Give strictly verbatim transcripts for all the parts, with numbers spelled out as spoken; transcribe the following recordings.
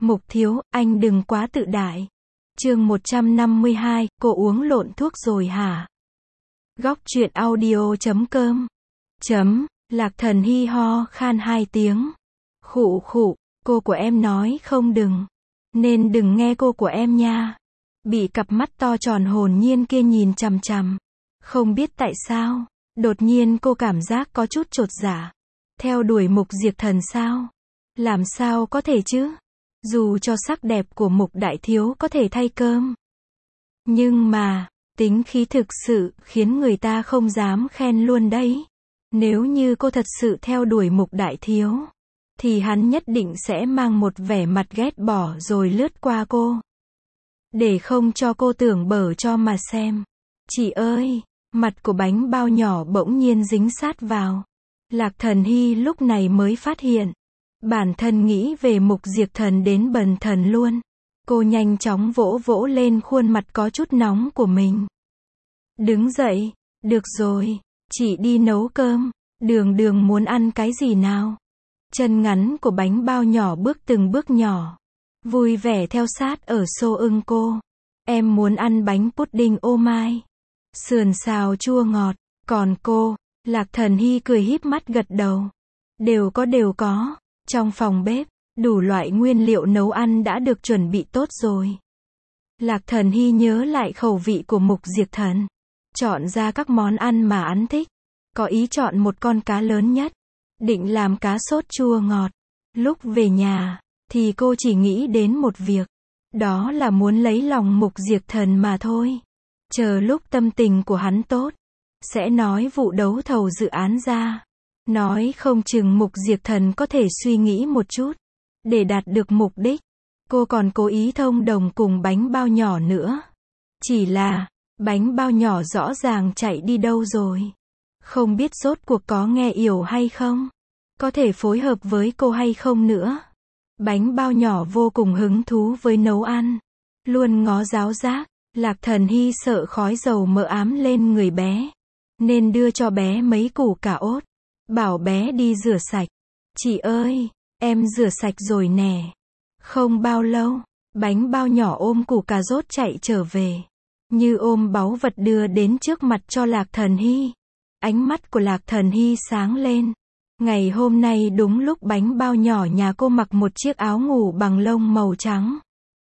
Mục thiếu, anh đừng quá tự đại. Chương một trăm năm mươi hai, cô uống lộn thuốc rồi hả? Góc truyện audio chấm com. Chấm, Lạc Thần hi ho khan hai tiếng. Khụ khụ, cô của em nói không đừng. Nên đừng nghe cô của em nha. Bị cặp mắt to tròn hồn nhiên kia nhìn chằm chằm. Không biết tại sao, đột nhiên cô cảm giác có chút chột dạ. Theo đuổi Mục Diệp Thần sao? Làm sao có thể chứ? Dù cho sắc đẹp của Mục đại thiếu có thể thay cơm. Nhưng mà, tính khí thực sự khiến người ta không dám khen luôn đấy. Nếu như cô thật sự theo đuổi Mục đại thiếu, thì hắn nhất định sẽ mang một vẻ mặt ghét bỏ rồi lướt qua cô. Để không cho cô tưởng bở cho mà xem. Chị ơi, mặt của bánh bao nhỏ bỗng nhiên dính sát vào. Lạc Thần hi lúc này mới phát hiện. Bản thân nghĩ về Mục Diệp Thần đến bần thần luôn. Cô nhanh chóng vỗ vỗ lên khuôn mặt có chút nóng của mình. Đứng dậy, được rồi, chị đi nấu cơm, đường đường muốn ăn cái gì nào? Chân ngắn của bánh bao nhỏ bước từng bước nhỏ, vui vẻ theo sát ở xô ưng cô. Em muốn ăn bánh pudding ô mai, sườn xào chua ngọt, còn cô, Lạc Thần hi cười híp mắt gật đầu. Đều có đều có. Trong phòng bếp, đủ loại nguyên liệu nấu ăn đã được chuẩn bị tốt rồi. Lạc Thần hi nhớ lại khẩu vị của Mục Diệp Thần. Chọn ra các món ăn mà hắn thích. Có ý chọn một con cá lớn nhất. Định làm cá sốt chua ngọt. Lúc về nhà, thì cô chỉ nghĩ đến một việc. Đó là muốn lấy lòng Mục Diệp Thần mà thôi. Chờ lúc tâm tình của hắn tốt, sẽ nói vụ đấu thầu dự án ra. Nói không chừng Mục Diệp Thần có thể suy nghĩ một chút. Để đạt được mục đích. Cô còn cố ý thông đồng cùng bánh bao nhỏ nữa. Chỉ là, bánh bao nhỏ rõ ràng chạy đi đâu rồi. Không biết rốt cuộc có nghe hiểu hay không. Có thể phối hợp với cô hay không nữa. Bánh bao nhỏ vô cùng hứng thú với nấu ăn. Luôn ngó giáo giác. Lạc Thần hi sợ khói dầu mỡ ám lên người bé. Nên đưa cho bé mấy củ cà ốt. Bảo bé đi rửa sạch. Chị ơi, em rửa sạch rồi nè. Không bao lâu, bánh bao nhỏ ôm củ cà rốt chạy trở về. Như ôm báu vật đưa đến trước mặt cho Lạc Thần hi. Ánh mắt của Lạc Thần hi sáng lên. Ngày hôm nay đúng lúc bánh bao nhỏ nhà cô mặc một chiếc áo ngủ bằng lông màu trắng.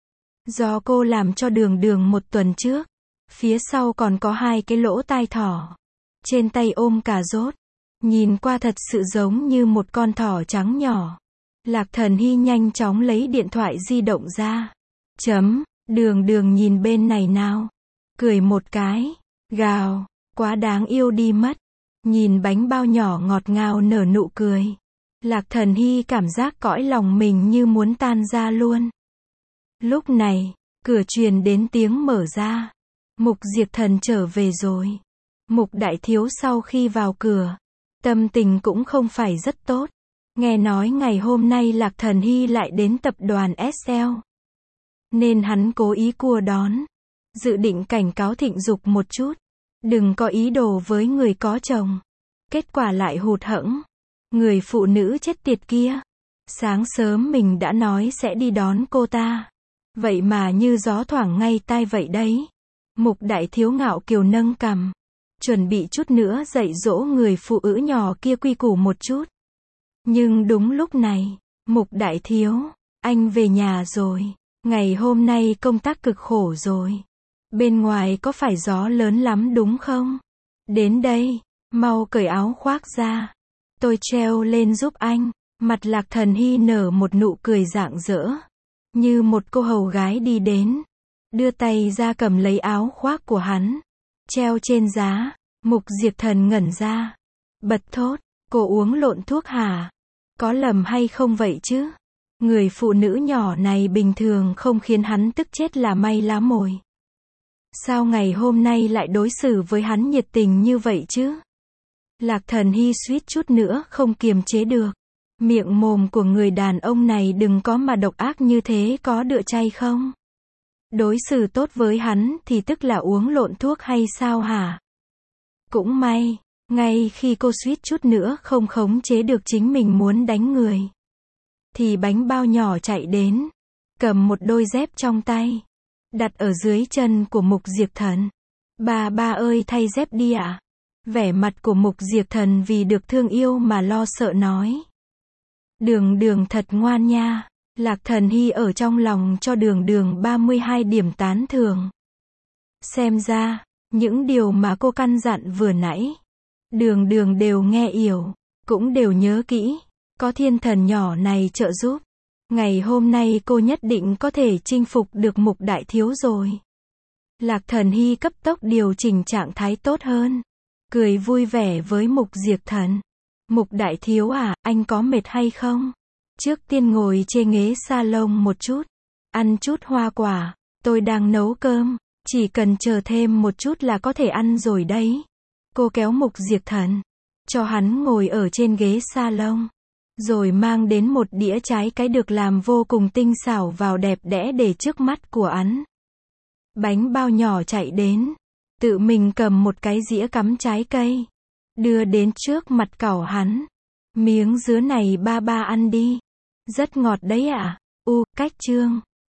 Do cô làm cho đường đường một tuần trước. Phía sau còn có hai cái lỗ tai thỏ. Trên tay ôm cà rốt. Nhìn qua thật sự giống như một con thỏ trắng nhỏ. Lạc Thần hi nhanh chóng lấy điện thoại di động ra. Chấm, đường đường nhìn bên này nào. Cười một cái. Gào, quá đáng yêu đi mất. Nhìn bánh bao nhỏ ngọt ngào nở nụ cười. Lạc Thần hi cảm giác cõi lòng mình như muốn tan ra luôn. Lúc này, cửa truyền đến tiếng mở ra. Mục Diệp Thần trở về rồi. Mục đại thiếu sau khi vào cửa, tâm tình cũng không phải rất tốt. Nghe nói ngày hôm nay Lạc Thần hi lại đến tập đoàn ét lờ. Nên hắn cố ý cua đón. Dự định cảnh cáo Thịnh Dục một chút. Đừng có ý đồ với người có chồng. Kết quả lại hụt hẫng. Người phụ nữ chết tiệt kia. Sáng sớm mình đã nói sẽ đi đón cô ta. Vậy mà như gió thoảng ngay tai vậy đấy. Mục đại thiếu ngạo kiều nâng cằm. Chuẩn bị chút nữa dạy dỗ người phụ nữ nhỏ kia quy củ một chút. Nhưng đúng lúc này, Mục đại thiếu, anh về nhà rồi. Ngày hôm nay công tác cực khổ rồi. Bên ngoài có phải gió lớn lắm đúng không? Đến đây, mau cởi áo khoác ra. Tôi treo lên giúp anh. Mặt Lạc Thần hi nở một nụ cười rạng rỡ. Như một cô hầu gái đi đến. Đưa tay ra cầm lấy áo khoác của hắn. Treo trên giá. Mục Diệp Thần ngẩn ra. Bật thốt, cô uống lộn thuốc hả? Có lầm hay không vậy chứ? Người phụ nữ nhỏ này bình thường không khiến hắn tức chết là may lá mồi. Sao ngày hôm nay lại đối xử với hắn nhiệt tình như vậy chứ? Lạc Thần hi suýt chút nữa không kiềm chế được. Miệng mồm của người đàn ông này đừng có mà độc ác như thế có đựa chay không? Đối xử tốt với hắn thì tức là uống lộn thuốc hay sao hả? Cũng may, ngay khi cô suýt chút nữa không khống chế được chính mình muốn đánh người, thì bánh bao nhỏ chạy đến. cầm một đôi dép trong tay, đặt ở dưới chân của Mục Diệp Thần. Ba ba ơi thay dép đi ạ. Vẻ mặt của Mục Diệp Thần vì được thương yêu mà lo sợ nói. Đường đường thật ngoan nha. Lạc Thần Hy ở trong lòng cho đường đường ba mươi hai điểm tán thưởng. Xem ra, những điều mà cô căn dặn vừa nãy, đường đường đều nghe hiểu, cũng đều nhớ kỹ. Có thiên thần nhỏ này trợ giúp, ngày hôm nay cô nhất định có thể chinh phục được Mục đại thiếu rồi. Lạc Thần Hy cấp tốc điều chỉnh trạng thái tốt hơn, cười vui vẻ với Mục Diệp Thần. Mục đại thiếu à, anh có mệt hay không? Trước tiên ngồi trên ghế salon một chút, ăn chút hoa quả, tôi đang nấu cơm, chỉ cần chờ thêm một chút là có thể ăn rồi đấy. Cô kéo Mục Diệp Thần, cho hắn ngồi ở trên ghế salon, rồi mang đến một đĩa trái cây được làm vô cùng tinh xảo vào đẹp đẽ để trước mắt của hắn. Bánh bao nhỏ chạy đến, tự mình cầm một cái dĩa cắm trái cây, đưa đến trước mặt cậu hắn. Miếng dứa này ba ba ăn đi. Rất ngọt đấy ạ. À? U, cách chương.